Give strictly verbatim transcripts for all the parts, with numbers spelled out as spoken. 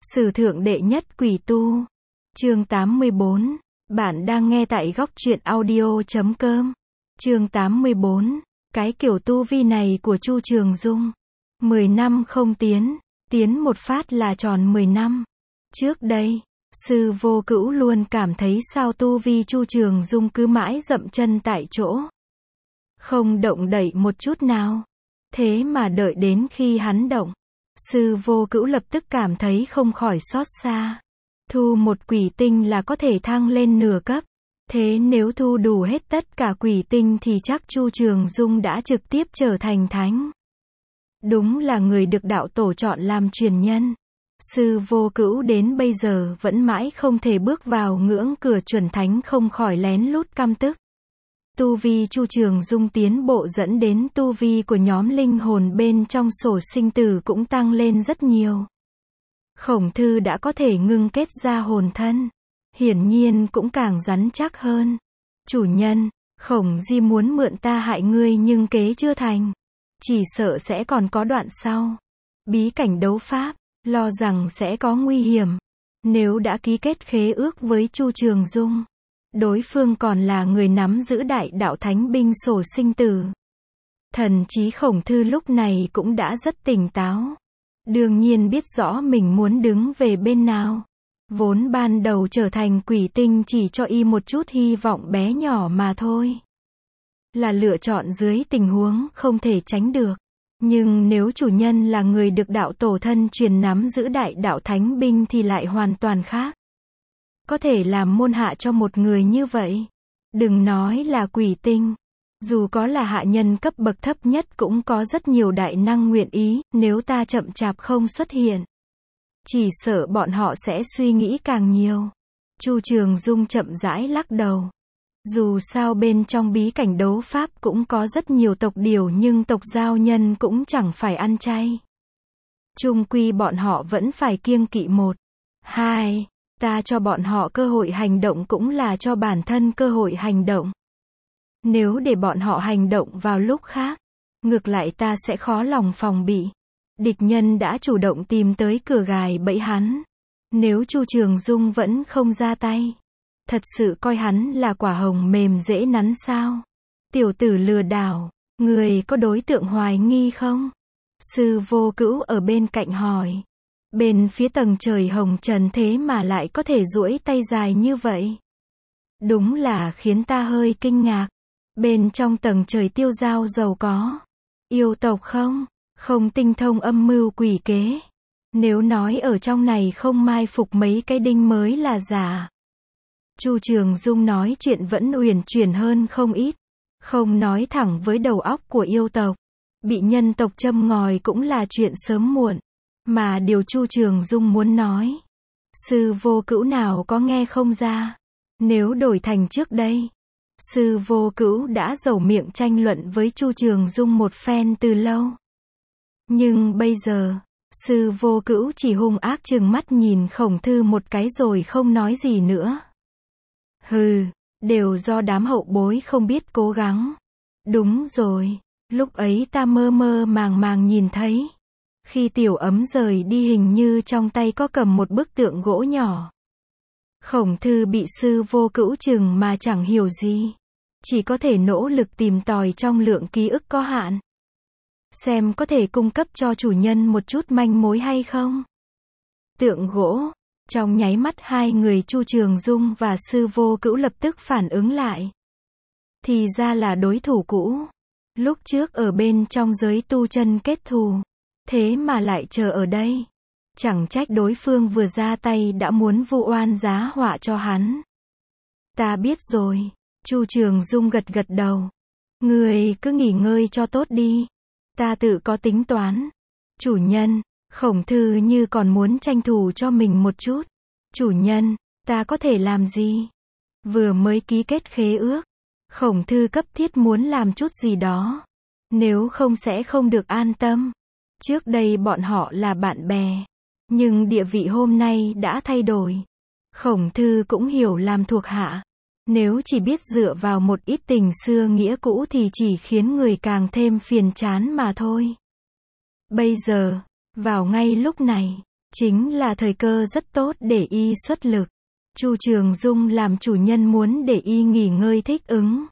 Sử thượng đệ nhất quỷ tu. Chương tám mươi bốn. Bạn đang nghe tại góc truyện audio chấm com. Chương tám mươi bốn. Cái kiểu tu vi này của Chu Trường Dung. mười năm không tiến, tiến một phát là tròn mười năm. Trước đây, Sư Vô Cữu luôn cảm thấy sao tu vi Chu Trường Dung cứ mãi dậm chân tại chỗ, không động đậy một chút nào. Thế mà đợi đến khi hắn động, Sư Vô Cữu lập tức cảm thấy không khỏi xót xa. Thu một quỷ tinh là có thể thăng lên nửa cấp. Thế nếu thu đủ hết tất cả quỷ tinh thì chắc Chu Trường Dung đã trực tiếp trở thành thánh. Đúng là người được đạo tổ chọn làm truyền nhân. Sư Vô Cữu đến bây giờ vẫn mãi không thể bước vào ngưỡng cửa chuẩn thánh, không khỏi lén lút căm tức. Tu vi Chu Trường Dung tiến bộ dẫn đến tu vi của nhóm linh hồn bên trong sổ sinh tử cũng tăng lên rất nhiều. Khổng Thư đã có thể ngưng kết ra hồn thân, hiển nhiên cũng càng rắn chắc hơn. Chủ nhân, Khổng Di muốn mượn ta hại ngươi nhưng kế chưa thành. Chỉ sợ sẽ còn có đoạn sau. Bí cảnh đấu pháp, lo rằng sẽ có nguy hiểm. Nếu đã ký kết khế ước với Chu Trường Dung, đối phương còn là người nắm giữ đại đạo thánh binh sổ sinh tử. Thần trí Khổng Thư lúc này cũng đã rất tỉnh táo. Đương nhiên biết rõ mình muốn đứng về bên nào. Vốn ban đầu trở thành quỷ tinh chỉ cho y một chút hy vọng bé nhỏ mà thôi. Là lựa chọn dưới tình huống không thể tránh được. Nhưng nếu chủ nhân là người được đạo tổ thân truyền nắm giữ đại đạo thánh binh thì lại hoàn toàn khác. Có thể làm môn hạ cho một người như vậy. Đừng nói là quỷ tinh. Dù có là hạ nhân cấp bậc thấp nhất cũng có rất nhiều đại năng nguyện ý, nếu ta chậm chạp không xuất hiện. Chỉ sợ bọn họ sẽ suy nghĩ càng nhiều. Chu Trường Dung chậm rãi lắc đầu. Dù sao bên trong bí cảnh đấu pháp cũng có rất nhiều tộc điều nhưng tộc giao nhân cũng chẳng phải ăn chay. Chung quy bọn họ vẫn phải kiêng kỵ một. Hai, ta cho bọn họ cơ hội hành động cũng là cho bản thân cơ hội hành động. Nếu để bọn họ hành động vào lúc khác, ngược lại ta sẽ khó lòng phòng bị. Địch nhân đã chủ động tìm tới cửa gài bẫy hắn. Nếu Chu Trường Dung vẫn không ra tay, thật sự coi hắn là quả hồng mềm dễ nắn sao? Tiểu tử lừa đảo, người có đối tượng hoài nghi không? Sư Vô Cữu ở bên cạnh hỏi. Bên phía tầng trời hồng trần thế mà lại có thể duỗi tay dài như vậy. Đúng là khiến ta hơi kinh ngạc. Bên trong tầng trời tiêu giao giàu có yêu tộc không? Không tinh thông âm mưu quỷ kế. Nếu nói ở trong này không mai phục mấy cái đinh mới là giả. Chu Trường Dung nói chuyện vẫn uyển chuyển hơn không ít. Không nói thẳng với đầu óc của yêu tộc. Bị nhân tộc châm ngòi cũng là chuyện sớm muộn. Mà điều Chu Trường Dung muốn nói, Sư Vô Cữu nào có nghe không ra. Nếu đổi thành trước đây, Sư Vô Cữu đã dẩu miệng tranh luận với Chu Trường Dung một phen từ lâu. Nhưng bây giờ, Sư Vô Cữu chỉ hung ác trừng mắt nhìn Khổng Thư một cái rồi không nói gì nữa. Hừ, đều do đám hậu bối không biết cố gắng. Đúng rồi, lúc ấy ta mơ mơ màng màng nhìn thấy. Khi Tiểu Ấm rời đi hình như trong tay có cầm một bức tượng gỗ nhỏ. Khổng Thư bị Sư Vô Cữu chừng mà chẳng hiểu gì. Chỉ có thể nỗ lực tìm tòi trong lượng ký ức có hạn. Xem có thể cung cấp cho chủ nhân một chút manh mối hay không. Tượng gỗ. Trong nháy mắt hai người Chu Trường Dung và Sư Vô Cữu lập tức phản ứng lại. Thì ra là đối thủ cũ. Lúc trước ở bên trong giới tu chân kết thù. Thế mà lại chờ ở đây. Chẳng trách đối phương vừa ra tay đã muốn vu oan giá họa cho hắn. Ta biết rồi. Chu Trường Dung gật gật đầu. Người cứ nghỉ ngơi cho tốt đi. Ta tự có tính toán. Chủ nhân, Khổng Thư như còn muốn tranh thủ cho mình một chút. Chủ nhân, ta có thể làm gì? Vừa mới ký kết khế ước. Khổng Thư cấp thiết muốn làm chút gì đó. Nếu không sẽ không được an tâm. Trước đây bọn họ là bạn bè. Nhưng địa vị hôm nay đã thay đổi. Khổng Thư cũng hiểu làm thuộc hạ. Nếu chỉ biết dựa vào một ít tình xưa nghĩa cũ thì chỉ khiến người càng thêm phiền chán mà thôi. Bây giờ, vào ngay lúc này, Chính là thời cơ rất tốt để y xuất lực. Chu Trường Dung làm chủ nhân muốn để y nghỉ ngơi thích ứng.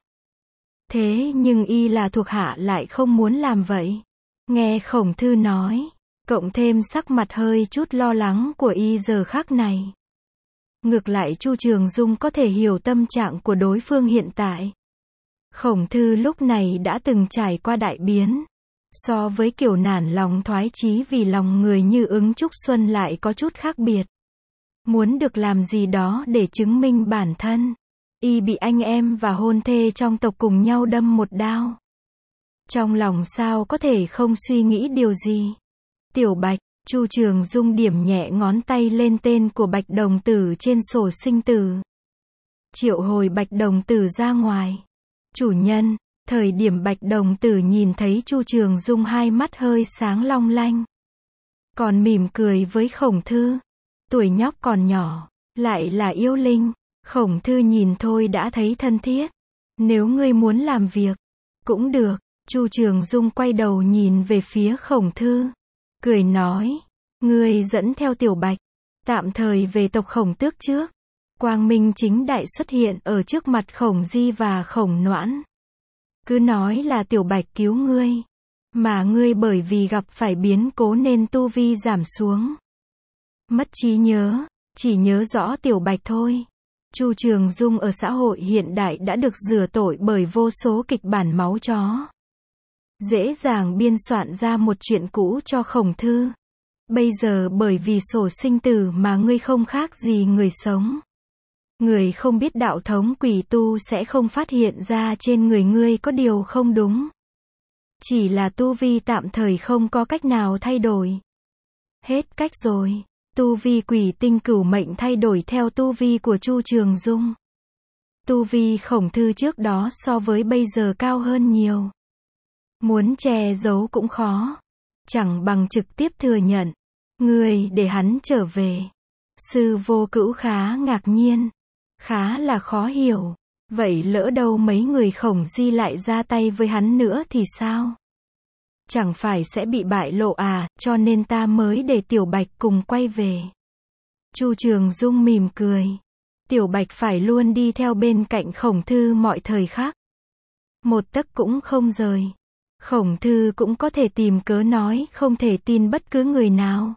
Thế nhưng y là thuộc hạ lại không muốn làm vậy. Nghe Khổng Thư nói, cộng thêm sắc mặt hơi chút lo lắng của y giờ khắc này. Ngược lại Chu Trường Dung có thể hiểu tâm trạng của đối phương hiện tại. Khổng Thư lúc này đã từng trải qua đại biến. So với kiểu nản lòng thoái chí vì lòng người như ứng Trúc Xuân lại có chút khác biệt. Muốn được làm gì đó để chứng minh bản thân. Y bị anh em và hôn thê trong tộc cùng nhau đâm một đao. Trong lòng sao có thể không suy nghĩ điều gì. Tiểu Bạch, Chu Trường Dung điểm nhẹ ngón tay lên tên của Bạch Đồng Tử trên sổ sinh tử. Triệu hồi Bạch Đồng Tử ra ngoài. Chủ nhân, thời điểm Bạch Đồng Tử nhìn thấy Chu Trường Dung hai mắt hơi sáng long lanh. Còn mỉm cười với Khổng Thư. Tuổi nhóc còn nhỏ, lại là yêu linh. Khổng Thư nhìn thôi đã thấy thân thiết. Nếu ngươi muốn làm việc, cũng được. Chu Trường Dung quay đầu nhìn về phía Khổng Thư. Cười nói, ngươi dẫn theo Tiểu Bạch, tạm thời về tộc Khổng Tước trước. Quang minh chính đại xuất hiện ở trước mặt Khổng Di và Khổng Noãn. Cứ nói là Tiểu Bạch cứu ngươi, mà ngươi bởi vì gặp phải biến cố nên tu vi giảm xuống. Mất trí nhớ, chỉ nhớ rõ Tiểu Bạch thôi. Chu Trường Dung ở xã hội hiện đại đã được rửa tội bởi vô số kịch bản máu chó. Dễ dàng biên soạn ra một chuyện cũ cho Khổng Thư. Bây giờ bởi vì sổ sinh tử mà ngươi không khác gì người sống. Người không biết đạo thống quỷ tu sẽ không phát hiện ra trên người ngươi có điều không đúng. Chỉ là tu vi tạm thời không có cách nào thay đổi. Hết cách rồi. Tu vi quỷ tinh cửu mệnh thay đổi theo tu vi của Chu Trường Dung. Tu vi Khổng Thư trước đó so với bây giờ cao hơn nhiều. Muốn che giấu cũng khó. Chẳng bằng trực tiếp thừa nhận. Ngươi để hắn trở về. Sư Vô Cữu khá ngạc nhiên. Khá là khó hiểu. Vậy lỡ đâu mấy người Khổng Di lại ra tay với hắn nữa thì sao? Chẳng phải sẽ bị bại lộ à, cho nên ta mới để Tiểu Bạch cùng quay về. Chu Trường Dung mỉm cười. Tiểu Bạch phải luôn đi theo bên cạnh Khổng Thư mọi thời khắc. Một tấc cũng không rời. Khổng Thư cũng có thể tìm cớ nói không thể tin bất cứ người nào.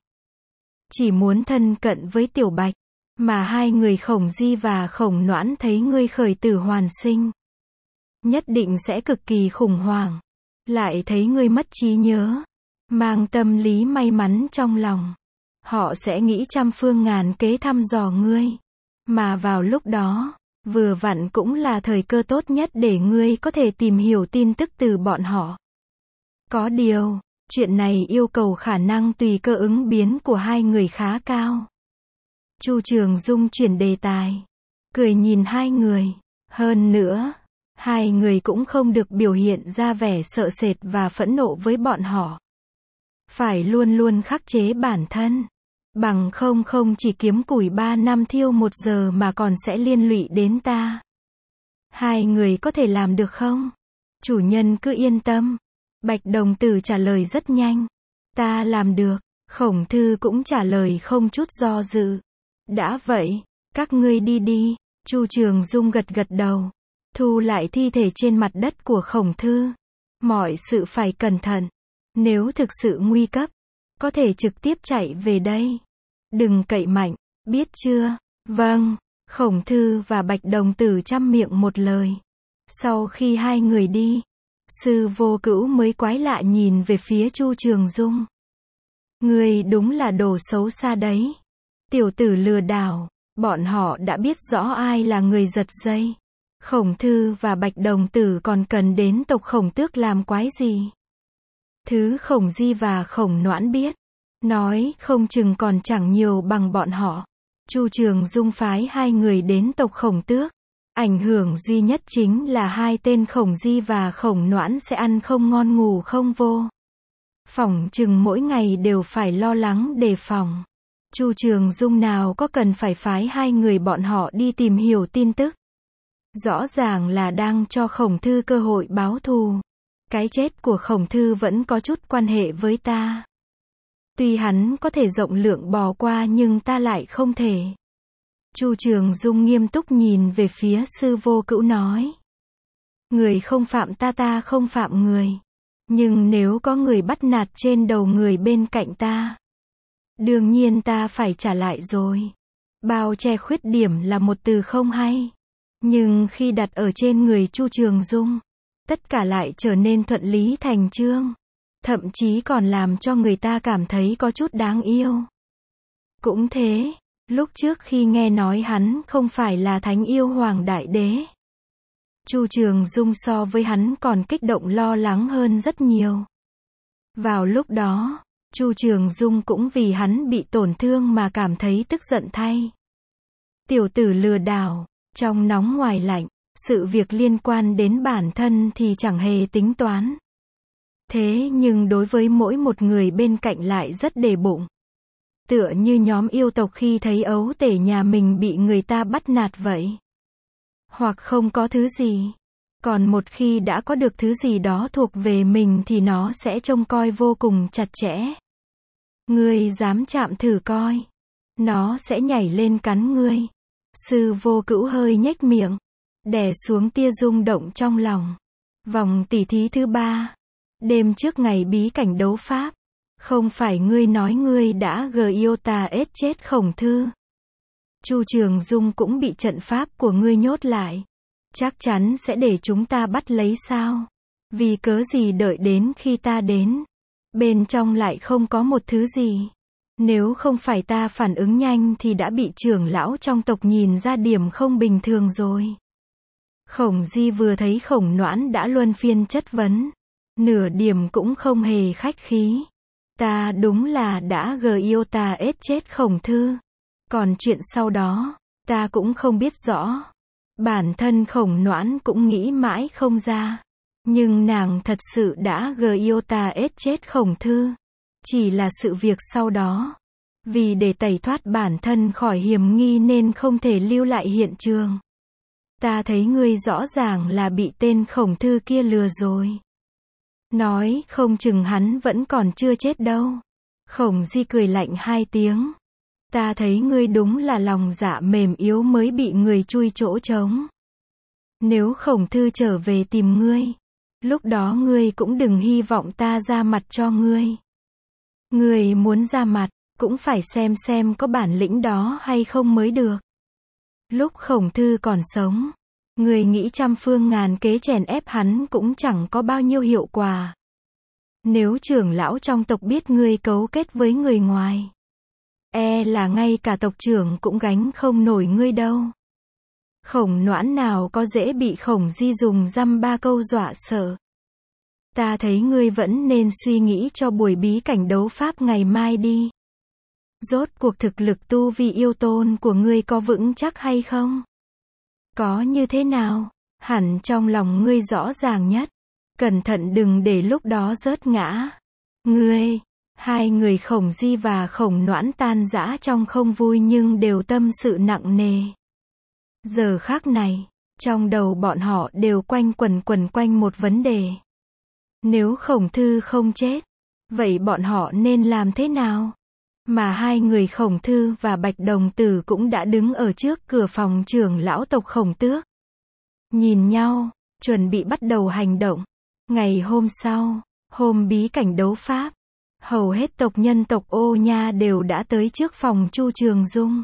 Chỉ muốn thân cận với Tiểu Bạch. Mà hai người Khổng Di và Khổng Noãn thấy ngươi khởi tử hoàn sinh. Nhất định sẽ cực kỳ khủng hoảng. Lại thấy ngươi mất trí nhớ. Mang tâm lý may mắn trong lòng. Họ sẽ nghĩ trăm phương ngàn kế thăm dò ngươi. Mà vào lúc đó, vừa vặn cũng là thời cơ tốt nhất để ngươi có thể tìm hiểu tin tức từ bọn họ. Có điều, chuyện này yêu cầu khả năng tùy cơ ứng biến của hai người khá cao. Chu Trường Dung chuyển đề tài. Cười nhìn hai người. Hơn nữa, hai người cũng không được biểu hiện ra vẻ sợ sệt và phẫn nộ với bọn họ. Phải luôn luôn khắc chế bản thân. Bằng không không chỉ kiếm củi ba năm thiêu một giờ mà còn sẽ liên lụy đến ta. Hai người có thể làm được không? Chủ nhân cứ yên tâm. Bạch Đồng Tử trả lời rất nhanh. Ta làm được. Khổng Thư cũng trả lời không chút do dự. Đã vậy, các ngươi đi đi. Chu Trường Dung gật gật đầu. Thu lại thi thể trên mặt đất của Khổng Thư. Mọi sự phải cẩn thận. Nếu thực sự nguy cấp, có thể trực tiếp chạy về đây. Đừng cậy mạnh, biết chưa? Vâng. Khổng Thư và Bạch Đồng Tử chăm miệng một lời. Sau khi hai người đi, Sư Vô Cữu mới quái lạ nhìn về phía Chu Trường Dung. Ngươi đúng là đồ xấu xa đấy. Tiểu tử lừa đảo. Bọn họ đã biết rõ ai là người giật dây. Khổng Thư và Bạch Đồng Tử còn cần đến tộc Khổng Tước làm quái gì? Thứ Khổng Di và Khổng Noãn biết, nói không chừng còn chẳng nhiều bằng bọn họ. Chu Trường Dung phái hai người đến tộc Khổng Tước. Ảnh hưởng duy nhất chính là hai tên Khổng Di và Khổng Noãn sẽ ăn không ngon ngủ không vô. Phỏng chừng mỗi ngày đều phải lo lắng đề phòng. Chu Trường Dung nào có cần phải phái hai người bọn họ đi tìm hiểu tin tức. Rõ ràng là đang cho Khổng Thư cơ hội báo thù. Cái chết của Khổng Thư vẫn có chút quan hệ với ta. Tuy hắn có thể rộng lượng bò qua nhưng ta lại không thể. Chu Trường Dung nghiêm túc nhìn về phía Sư Vô Cữu nói. Người không phạm ta ta không phạm người. Nhưng nếu có người bắt nạt trên đầu người bên cạnh ta, đương nhiên ta phải trả lại rồi. Bao che khuyết điểm là một từ không hay. Nhưng khi đặt ở trên người Chu Trường Dung, tất cả lại trở nên thuận lý thành chương. Thậm chí còn làm cho người ta cảm thấy có chút đáng yêu. Cũng thế, lúc trước khi nghe nói hắn không phải là thánh yêu hoàng đại đế, Chu Trường Dung so với hắn còn kích động lo lắng hơn rất nhiều. Vào lúc đó, Chu Trường Dung cũng vì hắn bị tổn thương mà cảm thấy tức giận thay. Tiểu tử lừa đảo, trong nóng ngoài lạnh, sự việc liên quan đến bản thân thì chẳng hề tính toán. Thế nhưng đối với mỗi một người bên cạnh lại rất để bụng. Tựa như nhóm yêu tộc khi thấy ấu tể nhà mình bị người ta bắt nạt vậy. Hoặc không có thứ gì. Còn một khi đã có được thứ gì đó thuộc về mình thì nó sẽ trông coi vô cùng chặt chẽ. Ngươi dám chạm thử coi. Nó sẽ nhảy lên cắn ngươi. Sư Vô Cữu hơi nhếch miệng. Đè xuống tia rung động trong lòng. Vòng tỉ thí thứ ba. Đêm trước ngày bí cảnh đấu pháp. Không phải ngươi nói ngươi đã gờ yêu tà ết chết Khổng Thư. Chu Trường Dung cũng bị trận pháp của ngươi nhốt lại. Chắc chắn sẽ để chúng ta bắt lấy sao? Vì cớ gì đợi đến khi ta đến, bên trong lại không có một thứ gì. Nếu không phải ta phản ứng nhanh thì đã bị trưởng lão trong tộc nhìn ra điểm không bình thường rồi. Khổng Di vừa thấy Khổng Noãn đã luân phiên chất vấn. Nửa điểm cũng không hề khách khí. Ta đúng là đã gờ yêu ta ết chết Khổng Thư. Còn chuyện sau đó, ta cũng không biết rõ. Bản thân Khổng Noãn cũng nghĩ mãi không ra. Nhưng nàng thật sự đã gờ yêu ta ết chết Khổng Thư. Chỉ là sự việc sau đó. Vì để tẩy thoát bản thân khỏi hiểm nghi nên không thể lưu lại hiện trường. Ta thấy ngươi rõ ràng là bị tên Khổng Thư kia lừa rồi. Nói không chừng hắn vẫn còn chưa chết đâu. Khổng Di cười lạnh hai tiếng. Ta thấy ngươi đúng là lòng dạ mềm yếu mới bị người chui chỗ trống. Nếu Khổng Thư trở về tìm ngươi, lúc đó ngươi cũng đừng hy vọng ta ra mặt cho ngươi. Ngươi muốn ra mặt, cũng phải xem xem có bản lĩnh đó hay không mới được. Lúc Khổng Thư còn sống, ngươi nghĩ trăm phương ngàn kế chèn ép hắn cũng chẳng có bao nhiêu hiệu quả. Nếu trưởng lão trong tộc biết ngươi cấu kết với người ngoài, e là ngay cả tộc trưởng cũng gánh không nổi ngươi đâu. Khổng Noãn nào có dễ bị Khổng Di dùng dăm ba câu dọa sợ. Ta thấy ngươi vẫn nên suy nghĩ cho buổi bí cảnh đấu pháp ngày mai đi. Rốt cuộc thực lực tu vi yêu tôn của ngươi có vững chắc hay không? Có như thế nào? Hẳn trong lòng ngươi rõ ràng nhất. Cẩn thận đừng để lúc đó rớt ngã. Ngươi, hai người Khổng Di và Khổng Noãn tan rã trong không vui nhưng đều tâm sự nặng nề. Giờ khắc này, trong đầu bọn họ đều quanh quẩn quẩn quanh một vấn đề. Nếu Khổng Thư không chết, vậy bọn họ nên làm thế nào? Mà hai người Khổng Thư và Bạch Đồng Tử cũng đã đứng ở trước cửa phòng trưởng lão tộc Khổng Tước. Nhìn nhau, chuẩn bị bắt đầu hành động. Ngày hôm sau, hôm bí cảnh đấu pháp, hầu hết tộc nhân tộc Ô Nha đều đã tới trước phòng Chu Trường Dung.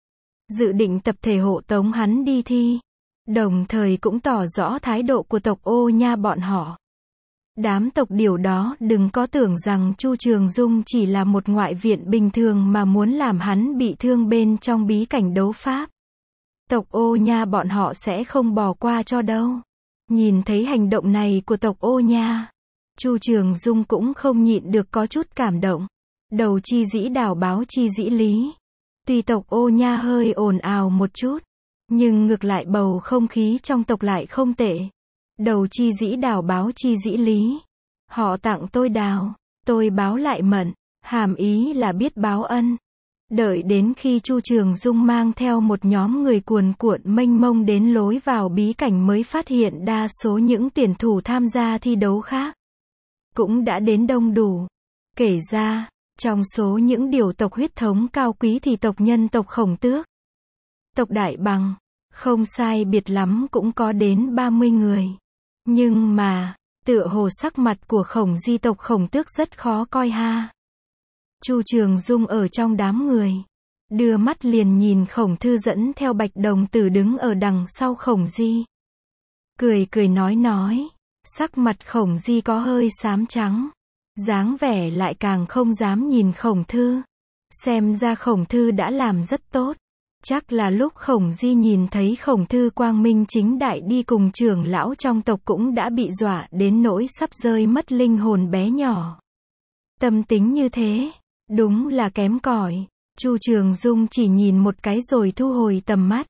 Dự định tập thể hộ tống hắn đi thi. Đồng thời cũng tỏ rõ thái độ của tộc Ô Nha bọn họ. Đám tộc điều đó đừng có tưởng rằng Chu Trường Dung chỉ là một ngoại viện bình thường mà muốn làm hắn bị thương bên trong bí cảnh đấu pháp. Tộc Ô Nha bọn họ sẽ không bỏ qua cho đâu. Nhìn thấy hành động này của tộc Ô Nha, Chu Trường Dung cũng không nhịn được có chút cảm động. Đầu chi dĩ đảo báo chi dĩ lý. Tuy tộc Ô Nha hơi ồn ào một chút, nhưng ngược lại bầu không khí trong tộc lại không tệ. Đầu chi dĩ đảo báo chi dĩ lý. Họ tặng tôi đào, tôi báo lại mận. Hàm ý là biết báo ân. Đợi đến khi Chu Trường Dung mang theo một nhóm người cuồn cuộn mênh mông đến lối vào bí cảnh mới phát hiện đa số những tuyển thủ tham gia thi đấu khác cũng đã đến đông đủ. Kể ra, Trong số những điều tộc huyết thống cao quý thì tộc Nhân tộc Khổng Tước, tộc Đại Bằng, không sai biệt lắm cũng có đến ba mươi người. Nhưng mà, tựa hồ sắc mặt của Khổng Di tộc Khổng Tước rất khó coi ha. Chu Trường Dung ở trong đám người, đưa mắt liền nhìn Khổng Thư dẫn theo Bạch Đồng Tử đứng ở đằng sau Khổng Di. Cười cười nói nói, sắc mặt Khổng Di có hơi xám trắng, dáng vẻ lại càng không dám nhìn Khổng Thư. Xem ra Khổng Thư đã làm rất tốt. Chắc là lúc Khổng Di nhìn thấy Khổng Thư quang minh chính đại đi cùng trưởng lão trong tộc cũng đã bị dọa đến nỗi sắp rơi mất linh hồn bé nhỏ. Tâm tính như thế, đúng là kém cỏi. Chu Trường Dung chỉ nhìn một cái rồi thu hồi tầm mắt.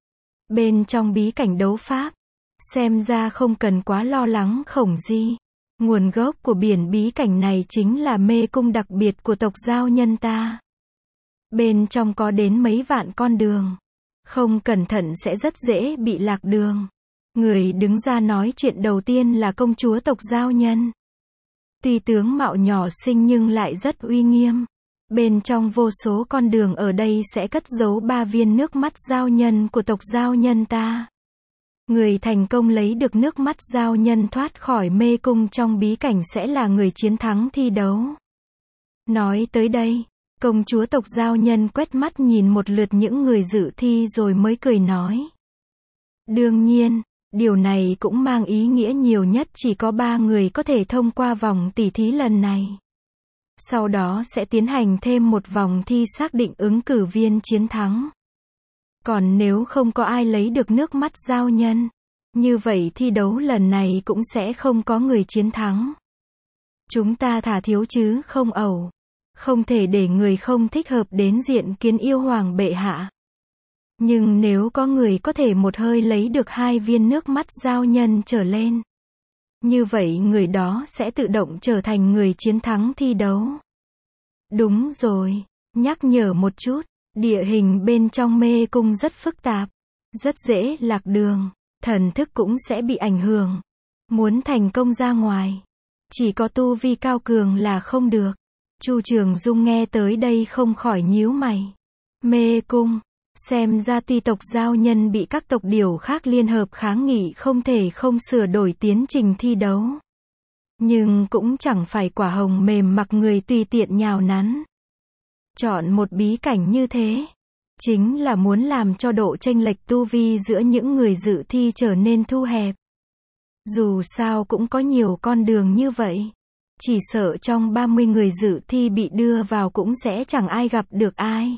Bên trong bí cảnh đấu pháp, xem ra không cần quá lo lắng Khổng Di. Nguồn gốc của biển bí cảnh này chính là mê cung đặc biệt của tộc Giao Nhân ta. Bên trong có đến mấy vạn con đường. Không cẩn thận sẽ rất dễ bị lạc đường. Người đứng ra nói chuyện đầu tiên là công chúa tộc Giao Nhân. Tuy tướng mạo nhỏ xinh nhưng lại rất uy nghiêm. Bên trong vô số con đường ở đây sẽ cất giấu ba viên nước mắt Giao Nhân của tộc Giao Nhân ta. Người thành công lấy được nước mắt Giao Nhân thoát khỏi mê cung trong bí cảnh sẽ là người chiến thắng thi đấu. Nói tới đây, công chúa tộc Giao Nhân quét mắt nhìn một lượt những người dự thi rồi mới cười nói. Đương nhiên, điều này cũng mang ý nghĩa nhiều nhất chỉ có ba người có thể thông qua vòng tỉ thí lần này. Sau đó sẽ tiến hành thêm một vòng thi xác định ứng cử viên chiến thắng. Còn nếu không có ai lấy được nước mắt Giao Nhân, như vậy thi đấu lần này cũng sẽ không có người chiến thắng. Chúng ta thả thiếu chứ không ẩu. Không thể để người không thích hợp đến diện kiến yêu hoàng bệ hạ. Nhưng nếu có người có thể một hơi lấy được hai viên nước mắt Giao Nhân trở lên, như vậy người đó sẽ tự động trở thành người chiến thắng thi đấu. Đúng rồi, nhắc nhở một chút, địa hình bên trong mê cung rất phức tạp, rất dễ lạc đường, thần thức cũng sẽ bị ảnh hưởng. Muốn thành công ra ngoài, chỉ có tu vi cao cường là không được. Chu Trường Dung nghe tới đây không khỏi nhíu mày. Mê cung, xem ra tuy tộc Giao Nhân bị các tộc điểu khác liên hợp kháng nghị không thể không sửa đổi tiến trình thi đấu. Nhưng cũng chẳng phải quả hồng mềm mặc người tùy tiện nhào nắn. Chọn một bí cảnh như thế, chính là muốn làm cho độ chênh lệch tu vi giữa những người dự thi trở nên thu hẹp. Dù sao cũng có nhiều con đường như vậy. Chỉ sợ trong ba mươi người dự thi bị đưa vào cũng sẽ chẳng ai gặp được ai.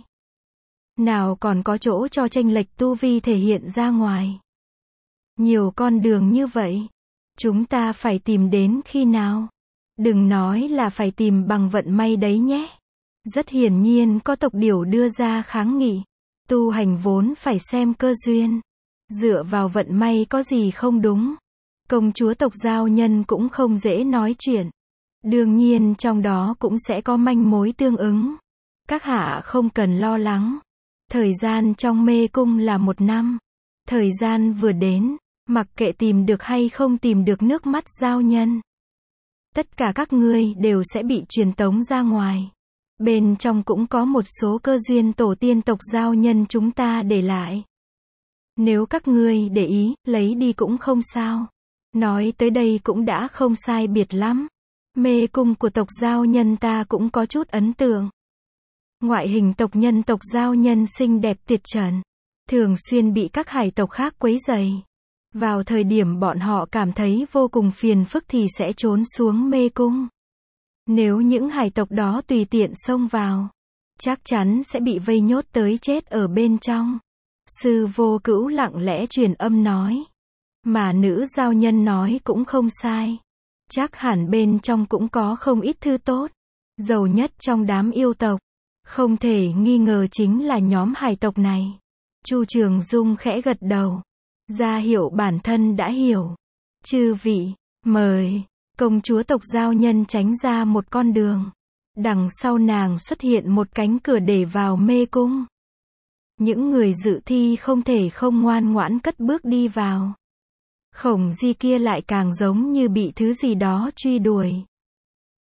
Nào còn có chỗ cho chênh lệch tu vi thể hiện ra ngoài. Nhiều con đường như vậy, chúng ta phải tìm đến khi nào? Đừng nói là phải tìm bằng vận may đấy nhé. Rất hiển nhiên có tộc điểu đưa ra kháng nghị. Tu hành vốn phải xem cơ duyên. Dựa vào vận may có gì không đúng. Công chúa tộc Giao Nhân cũng không dễ nói chuyện. Đương nhiên trong đó cũng sẽ có manh mối tương ứng. Các hạ không cần lo lắng. Thời gian trong mê cung là một năm. Thời gian vừa đến, mặc kệ tìm được hay không tìm được nước mắt Giao Nhân, tất cả các ngươi đều sẽ bị truyền tống ra ngoài. Bên trong cũng có một số cơ duyên tổ tiên tộc Giao Nhân chúng ta để lại. Nếu các ngươi để ý, lấy đi cũng không sao. Nói tới đây cũng đã không sai biệt lắm. Mê cung của tộc Giao Nhân ta cũng có chút ấn tượng. Ngoại hình tộc nhân tộc Giao Nhân xinh đẹp tuyệt trần, thường xuyên bị các hải tộc khác quấy rầy. Vào thời điểm bọn họ cảm thấy vô cùng phiền phức thì sẽ trốn xuống mê cung. Nếu những hải tộc đó tùy tiện xông vào, chắc chắn sẽ bị vây nhốt tới chết ở bên trong. Sư Vô Cữu lặng lẽ truyền âm nói. Mà nữ giao nhân nói cũng không sai. Chắc hẳn bên trong cũng có không ít thứ tốt. Giàu nhất trong đám yêu tộc, không thể nghi ngờ chính là nhóm hải tộc này. Chu Trường Dung khẽ gật đầu, ra hiệu bản thân đã hiểu. Chư vị, mời. Công chúa tộc Giao Nhân tránh ra một con đường. Đằng sau nàng xuất hiện một cánh cửa để vào mê cung. Những người dự thi không thể không ngoan ngoãn cất bước đi vào. Khổng Di kia lại càng giống như bị thứ gì đó truy đuổi.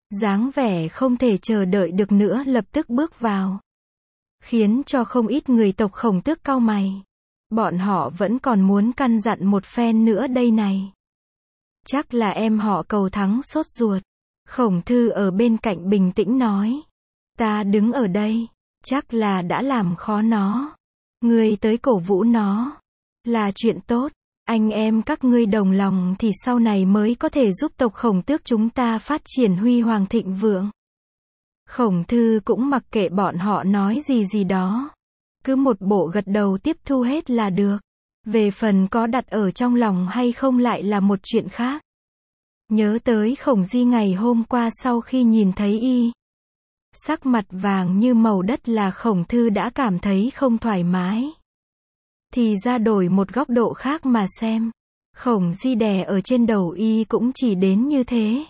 dáng vẻ không thể chờ đợi được nữa lập tức bước vào. Khiến cho không ít người tộc Khổng Tước cau mày. Bọn họ vẫn còn muốn căn dặn một phen nữa đây này. Chắc là em họ Cầu Thắng sốt ruột. Khổng Thư ở bên cạnh bình tĩnh nói. Ta đứng ở đây, chắc là đã làm khó nó. Ngươi tới cổ vũ nó, là chuyện tốt. Anh em các ngươi đồng lòng thì sau này mới có thể giúp tộc Khổng Tước chúng ta phát triển huy hoàng thịnh vượng. Khổng Thư cũng mặc kệ bọn họ nói gì gì đó. Cứ một bộ gật đầu tiếp thu hết là được. Về phần có đặt ở trong lòng hay không lại là một chuyện khác. Nhớ tới Khổng Di ngày hôm qua sau khi nhìn thấy y. Sắc mặt vàng như màu đất là Khổng Thư đã cảm thấy không thoải mái. Thì ra đổi một góc độ khác mà xem. Khổng Di đè ở trên đầu y cũng chỉ đến như thế.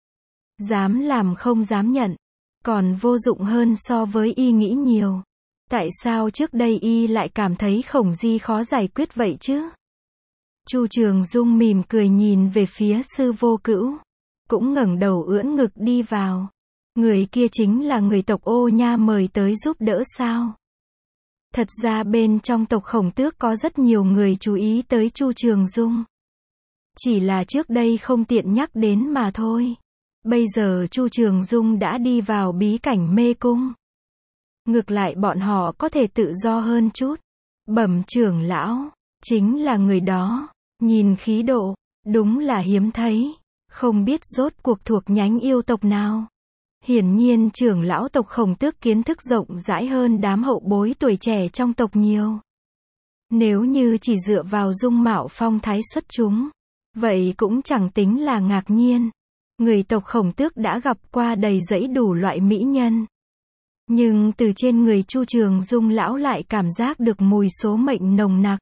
Dám làm không dám nhận. Còn vô dụng hơn so với y nghĩ nhiều. Tại sao trước đây y lại cảm thấy Khổng Di khó giải quyết vậy chứ? Chu Trường Dung mỉm cười nhìn về phía Sư Vô Cữu. Cũng ngẩng đầu ưỡn ngực đi vào. Người kia chính là người tộc Ô Nha mời tới giúp đỡ sao? Thật ra bên trong tộc Khổng Tước có rất nhiều người chú ý tới Chu Trường Dung. Chỉ là trước đây không tiện nhắc đến mà thôi. Bây giờ Chu Trường Dung đã đi vào bí cảnh mê cung. Ngược lại bọn họ có thể tự do hơn chút. Bẩm trưởng lão, chính là người đó. Nhìn khí độ, đúng là hiếm thấy. Không biết rốt cuộc thuộc nhánh yêu tộc nào. Hiển nhiên trưởng lão tộc Khổng Tước kiến thức rộng rãi hơn đám hậu bối tuổi trẻ trong tộc nhiều. Nếu như chỉ dựa vào dung mạo phong thái xuất chúng, vậy cũng chẳng tính là ngạc nhiên. Người tộc Khổng Tước đã gặp qua đầy dẫy đủ loại mỹ nhân. Nhưng từ trên người Chu Trường Dung lão lại cảm giác được mùi số mệnh nồng nặc.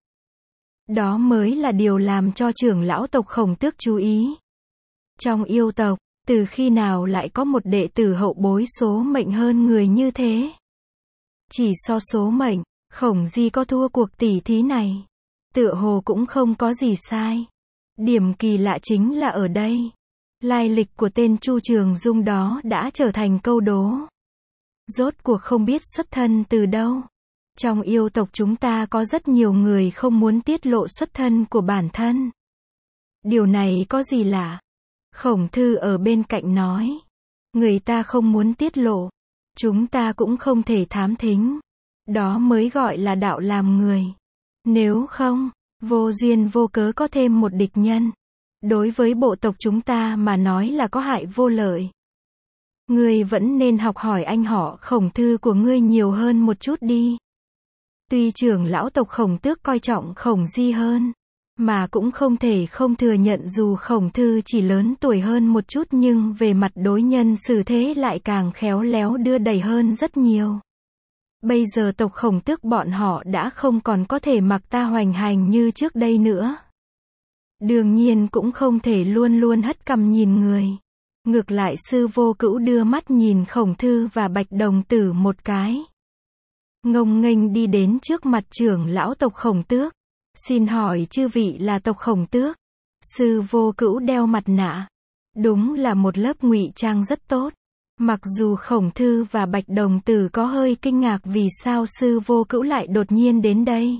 Đó mới là điều làm cho trưởng lão tộc Khổng Tước chú ý. Trong yêu tộc, từ khi nào lại có một đệ tử hậu bối số mệnh hơn người như thế? Chỉ so số mệnh, Khổng Di có thua cuộc tỉ thí này. Tựa hồ cũng không có gì sai. Điểm kỳ lạ chính là ở đây. Lai lịch của tên Chu Trường Dung đó đã trở thành câu đố. Rốt cuộc không biết xuất thân từ đâu. Trong yêu tộc chúng ta có rất nhiều người không muốn tiết lộ xuất thân của bản thân. Điều này có gì lạ? Khổng Thư ở bên cạnh nói. Người ta không muốn tiết lộ. Chúng ta cũng không thể thám thính. Đó mới gọi là đạo làm người. Nếu không, vô duyên vô cớ có thêm một địch nhân. Đối với bộ tộc chúng ta mà nói là có hại vô lợi. Ngươi vẫn nên học hỏi anh họ Khổng Thư của ngươi nhiều hơn một chút đi. Tuy trưởng lão tộc Khổng Tước coi trọng Khổng Di hơn, mà cũng không thể không thừa nhận dù Khổng Thư chỉ lớn tuổi hơn một chút nhưng về mặt đối nhân xử thế lại càng khéo léo đưa đẩy hơn rất nhiều. Bây giờ tộc Khổng Tước bọn họ đã không còn có thể mặc ta hoành hành như trước đây nữa. Đương nhiên cũng không thể luôn luôn hất cằm nhìn người. Ngược lại Sư Vô Cữu đưa mắt nhìn Khổng Thư và Bạch Đồng Tử một cái. Ngông nghênh đi đến trước mặt trưởng lão tộc Khổng Tước. Xin hỏi chư vị là tộc Khổng Tước? Sư Vô Cữu đeo mặt nạ. Đúng là một lớp ngụy trang rất tốt. Mặc dù Khổng Thư và Bạch Đồng Tử có hơi kinh ngạc vì sao Sư Vô Cữu lại đột nhiên đến đây.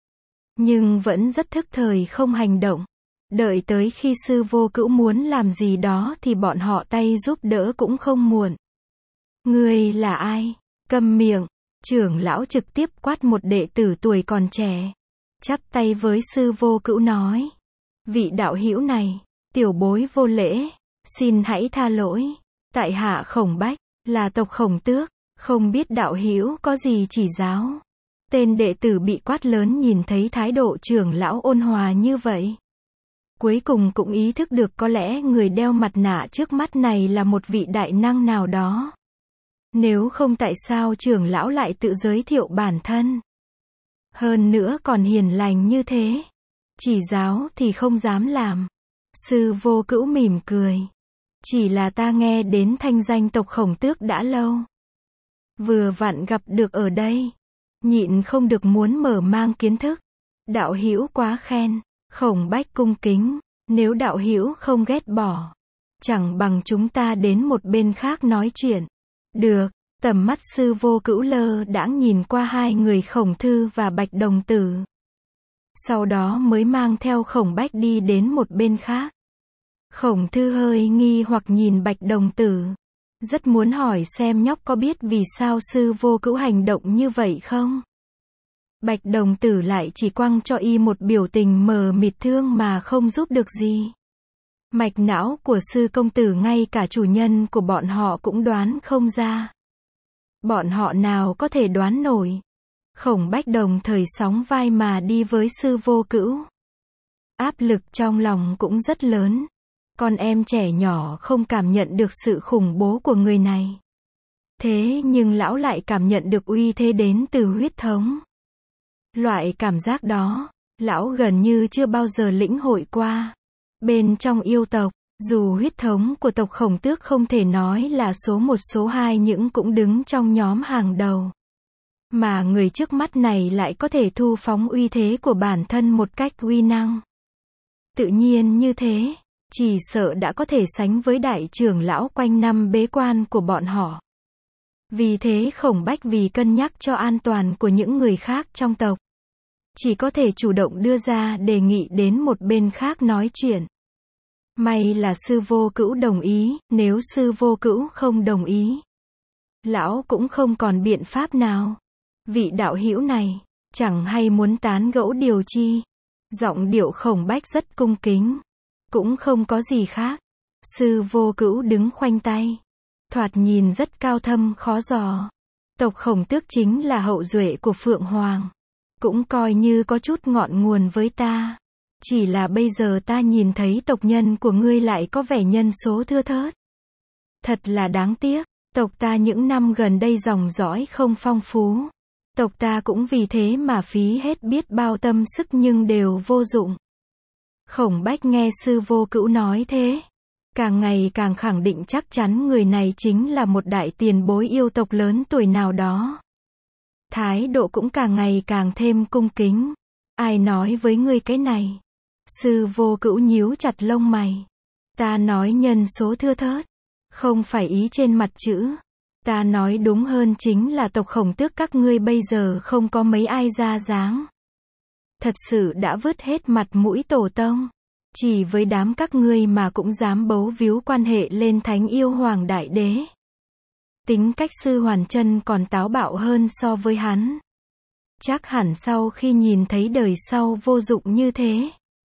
Nhưng vẫn rất thức thời không hành động. Đợi tới khi Sư Vô Cữu muốn làm gì đó thì bọn họ tay giúp đỡ cũng không muộn. Ngươi là ai? Câm miệng. Trưởng lão trực tiếp quát một đệ tử tuổi còn trẻ. Chắp tay với Sư Vô Cữu nói. Vị đạo hữu này, tiểu bối vô lễ, xin hãy tha lỗi. Tại hạ Khổng Bách, là tộc Khổng Tước, không biết đạo hữu có gì chỉ giáo. Tên đệ tử bị quát lớn nhìn thấy thái độ trưởng lão ôn hòa như vậy. Cuối cùng cũng ý thức được có lẽ người đeo mặt nạ trước mắt này là một vị đại năng nào đó. Nếu không tại sao trưởng lão lại tự giới thiệu bản thân. Hơn nữa còn hiền lành như thế. Chỉ giáo thì không dám làm. Sư Vô Cữu mỉm cười. Chỉ là ta nghe đến thanh danh tộc Khổng Tước đã lâu. Vừa vặn gặp được ở đây. Nhịn không được muốn mở mang kiến thức. Đạo hữu quá khen. Khổng Bách cung kính. Nếu đạo hữu không ghét bỏ. Chẳng bằng chúng ta đến một bên khác nói chuyện. Được, tầm mắt Sư Vô Cữu lơ đãng nhìn qua hai người Khổng Thư và Bạch Đồng Tử. Sau đó mới mang theo Khổng Bách đi đến một bên khác. Khổng Thư hơi nghi hoặc nhìn Bạch Đồng Tử. Rất muốn hỏi xem nhóc có biết vì sao Sư Vô Cữu hành động như vậy không? Bạch Đồng Tử lại chỉ quăng cho y một biểu tình mờ mịt thương mà không giúp được gì. Mạch não của Sư công tử ngay cả chủ nhân của bọn họ cũng đoán không ra. Bọn họ nào có thể đoán nổi. Khổng Bách đồng thời sóng vai mà đi với Sư Vô Cữu. Áp lực trong lòng cũng rất lớn. Con em trẻ nhỏ không cảm nhận được sự khủng bố của người này. Thế nhưng lão lại cảm nhận được uy thế đến từ huyết thống. Loại cảm giác đó, lão gần như chưa bao giờ lĩnh hội qua. Bên trong yêu tộc, dù huyết thống của tộc Khổng Tước không thể nói là số một số hai nhưng cũng đứng trong nhóm hàng đầu. Mà người trước mắt này lại có thể thu phóng uy thế của bản thân một cách uy năng. Tự nhiên như thế, chỉ sợ đã có thể sánh với đại trưởng lão quanh năm bế quan của bọn họ. Vì thế Khổng Bách vì cân nhắc cho an toàn của những người khác trong tộc, chỉ có thể chủ động đưa ra đề nghị đến một bên khác nói chuyện. May là Sư Vô Cữu đồng ý, nếu Sư Vô Cữu không đồng ý, lão cũng không còn biện pháp nào. Vị đạo hữu này, chẳng hay muốn tán gẫu điều chi. Giọng điệu Khổng Bách rất cung kính. Cũng không có gì khác. Sư Vô Cữu đứng khoanh tay. Thoạt nhìn rất cao thâm khó dò. Tộc Khổng Tước chính là hậu duệ của Phượng Hoàng. Cũng coi như có chút ngọn nguồn với ta. Chỉ là bây giờ ta nhìn thấy tộc nhân của ngươi lại có vẻ nhân số thưa thớt. Thật là đáng tiếc. Tộc ta những năm gần đây dòng dõi không phong phú. Tộc ta cũng vì thế mà phí hết biết bao tâm sức nhưng đều vô dụng. Khổng Bách nghe Sư Vô Cữu nói thế, càng ngày càng khẳng định chắc chắn người này chính là một đại tiền bối yêu tộc lớn tuổi nào đó. Thái độ cũng càng ngày càng thêm cung kính. Ai nói với ngươi cái này? Sư Vô Cữu nhíu chặt lông mày. Ta nói nhân số thưa thớt, không phải ý trên mặt chữ. Ta nói đúng hơn chính là tộc Khổng Tước các ngươi bây giờ không có mấy ai ra dáng. Thật sự đã vứt hết mặt mũi tổ tông. Chỉ với đám các ngươi mà cũng dám bấu víu quan hệ lên Thánh Yêu Hoàng Đại Đế. Tính cách Sư Hoàn Chân còn táo bạo hơn so với hắn. Chắc hẳn sau khi nhìn thấy đời sau vô dụng như thế,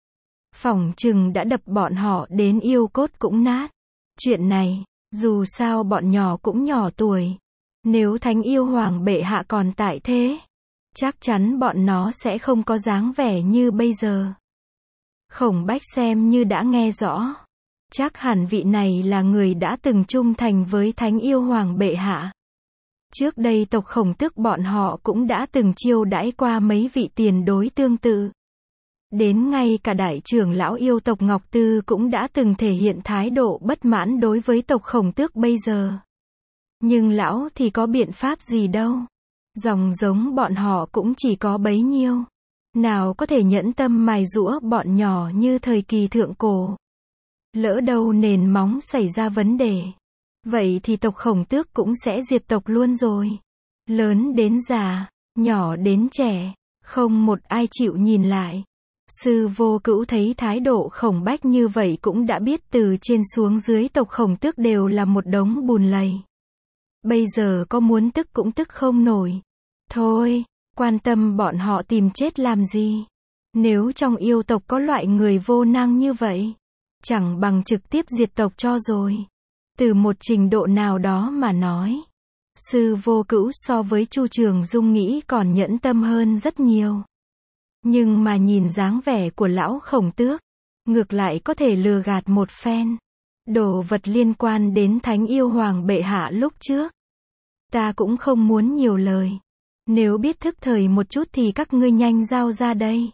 phỏng chừng đã đập bọn họ đến yêu cốt cũng nát. Chuyện này, dù sao bọn nhỏ cũng nhỏ tuổi. Nếu Thánh Yêu Hoàng bệ hạ còn tại thế, chắc chắn bọn nó sẽ không có dáng vẻ như bây giờ. Khổng Bách xem như đã nghe rõ. Chắc hẳn vị này là người đã từng trung thành với Thánh Yêu Hoàng bệ hạ. Trước đây tộc Khổng Tước bọn họ cũng đã từng chiêu đãi qua mấy vị tiền đối tương tự. Đến ngay cả đại trưởng lão yêu tộc Ngọc Tư cũng đã từng thể hiện thái độ bất mãn đối với tộc Khổng Tước bây giờ. Nhưng lão thì có biện pháp gì đâu. Dòng giống bọn họ cũng chỉ có bấy nhiêu. Nào có thể nhẫn tâm mài giũa bọn nhỏ như thời kỳ thượng cổ. Lỡ đâu nền móng xảy ra vấn đề, vậy thì tộc Khổng Tước cũng sẽ diệt tộc luôn rồi. Lớn đến già, nhỏ đến trẻ, không một ai chịu nhìn lại. Sư Vô Cữu thấy thái độ Khổng Bách như vậy cũng đã biết từ trên xuống dưới tộc Khổng Tước đều là một đống bùn lầy. Bây giờ có muốn tức cũng tức không nổi. Thôi, quan tâm bọn họ tìm chết làm gì? Nếu trong yêu tộc có loại người vô năng như vậy, chẳng bằng trực tiếp diệt tộc cho rồi. Từ một trình độ nào đó mà nói, Sư Vô Cữu so với Chu Trường Dung nghĩ còn nhẫn tâm hơn rất nhiều. Nhưng mà nhìn dáng vẻ của lão Khổng Tước, ngược lại có thể lừa gạt một phen. Đồ vật liên quan đến Thánh Yêu Hoàng bệ hạ lúc trước, ta cũng không muốn nhiều lời. Nếu biết thức thời một chút thì các ngươi nhanh giao ra đây.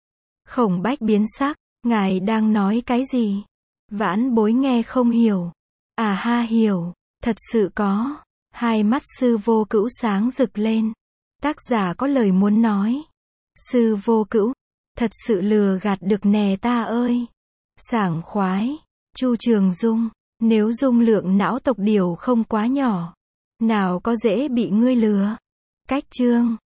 Khổng Bách biến sắc, ngài đang nói cái gì? Vãn bối nghe không hiểu. À ha, hiểu, thật sự có. Hai mắt Sư Vô Cữu sáng rực lên. Tác giả có lời muốn nói. Sư Vô Cữu, thật sự lừa gạt được nè ta ơi. Sảng khoái. Chu Trường Dung, Nếu dung lượng não tộc điều không quá nhỏ, nào có dễ bị ngươi lừa. Cách chương